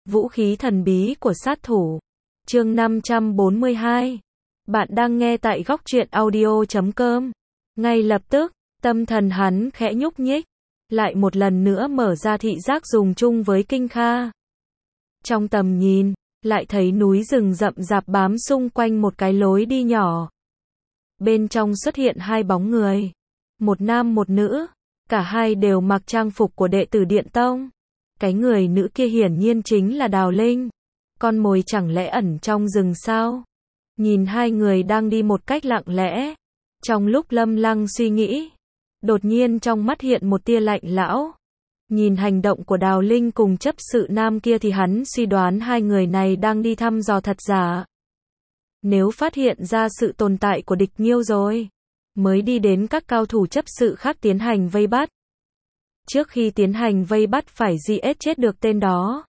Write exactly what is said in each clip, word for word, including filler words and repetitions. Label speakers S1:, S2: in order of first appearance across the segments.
S1: Vũ khí thần bí của sát thủ. Chương năm trăm bốn mươi hai. Bạn đang nghe tại góc truyện audio chấm com. Ngay lập tức, tâm thần hắn khẽ nhúc nhích, lại một lần nữa mở ra thị giác dùng chung với Kinh Kha. Trong tầm nhìn, lại thấy núi rừng rậm rạp bám xung quanh một cái lối đi nhỏ. Bên trong xuất hiện hai bóng người, một nam một nữ, cả hai đều mặc trang phục của đệ tử Điện Tông. Cái người nữ kia hiển nhiên chính là Đào Linh. Con mồi chẳng lẽ ẩn trong rừng sao? Nhìn hai người đang đi một cách lặng lẽ. Trong lúc Lâm Lăng suy nghĩ, đột nhiên trong mắt hiện một tia lạnh lão. Nhìn hành động của Đào Linh cùng chấp sự nam kia thì hắn suy đoán hai người này đang đi thăm dò thật giả. Nếu phát hiện ra sự tồn tại của địch Nhiêu rồi, mới đi đến các cao thủ chấp sự khác tiến hành vây bắt. Trước khi tiến hành vây bắt phải giết chết được tên đó.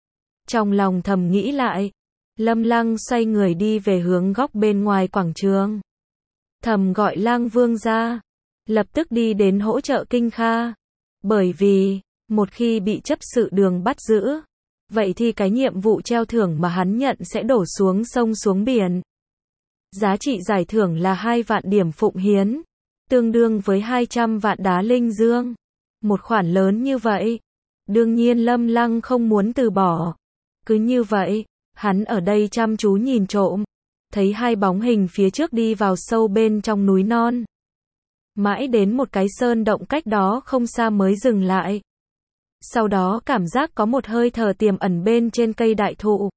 S1: Trong lòng thầm nghĩ lại, Lâm Lăng xoay người đi về hướng góc bên ngoài quảng trường. Thầm gọi Lang Vương ra, lập tức đi đến hỗ trợ Kinh Kha. Bởi vì, một khi bị chấp sự Đường bắt giữ, vậy thì cái nhiệm vụ treo thưởng mà hắn nhận sẽ đổ xuống sông xuống biển. Giá trị giải thưởng là hai vạn điểm phụng hiến, tương đương với hai trăm vạn đá linh dương. Một khoản lớn như vậy, đương nhiên Lâm Lăng không muốn từ bỏ. Cứ như vậy, hắn ở đây chăm chú nhìn trộm, thấy hai bóng hình phía trước đi vào sâu bên trong núi non. Mãi đến một cái sơn động cách đó không xa mới dừng lại. Sau đó cảm giác có một hơi thở tiềm ẩn bên trên cây đại thụ.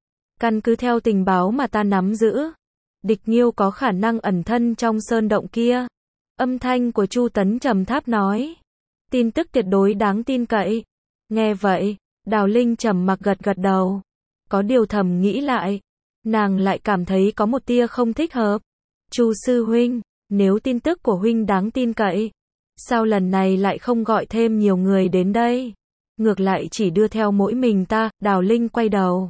S1: Căn cứ theo tình báo mà ta nắm giữ, địch Nhiêu có khả năng ẩn thân trong sơn động kia. Âm thanh của Chu Tấn trầm thấp nói. Tin tức tuyệt đối đáng tin cậy. Nghe vậy, Đào Linh trầm mặc gật gật đầu. Có điều thầm nghĩ lại, nàng lại cảm thấy có một tia không thích hợp. Chu sư huynh, nếu tin tức của huynh đáng tin cậy, sao lần này lại không gọi thêm nhiều người đến đây? Ngược lại chỉ đưa theo mỗi mình ta. Đào Linh quay đầu,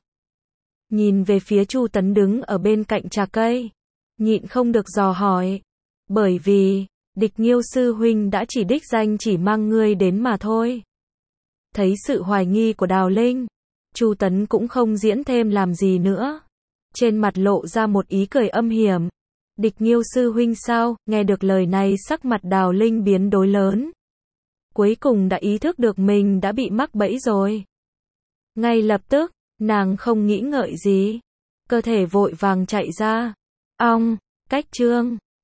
S1: nhìn về phía Chu Tấn đứng ở bên cạnh trà cây, nhịn không được dò hỏi. Bởi vì, địch Nhiêu sư huynh đã chỉ đích danh chỉ mang ngươi đến mà thôi. Thấy sự hoài nghi của Đào Linh, Chu Tấn cũng không diễn thêm làm gì nữa. Trên mặt lộ ra một ý cười âm hiểm. Địch Nhiêu sư huynh sao? Nghe được lời này sắc mặt Đào Linh biến đổi lớn. Cuối cùng đã ý thức được mình đã bị mắc bẫy rồi. Ngay lập tức, nàng không nghĩ ngợi gì, cơ thể vội vàng chạy ra. Ong, cách chương.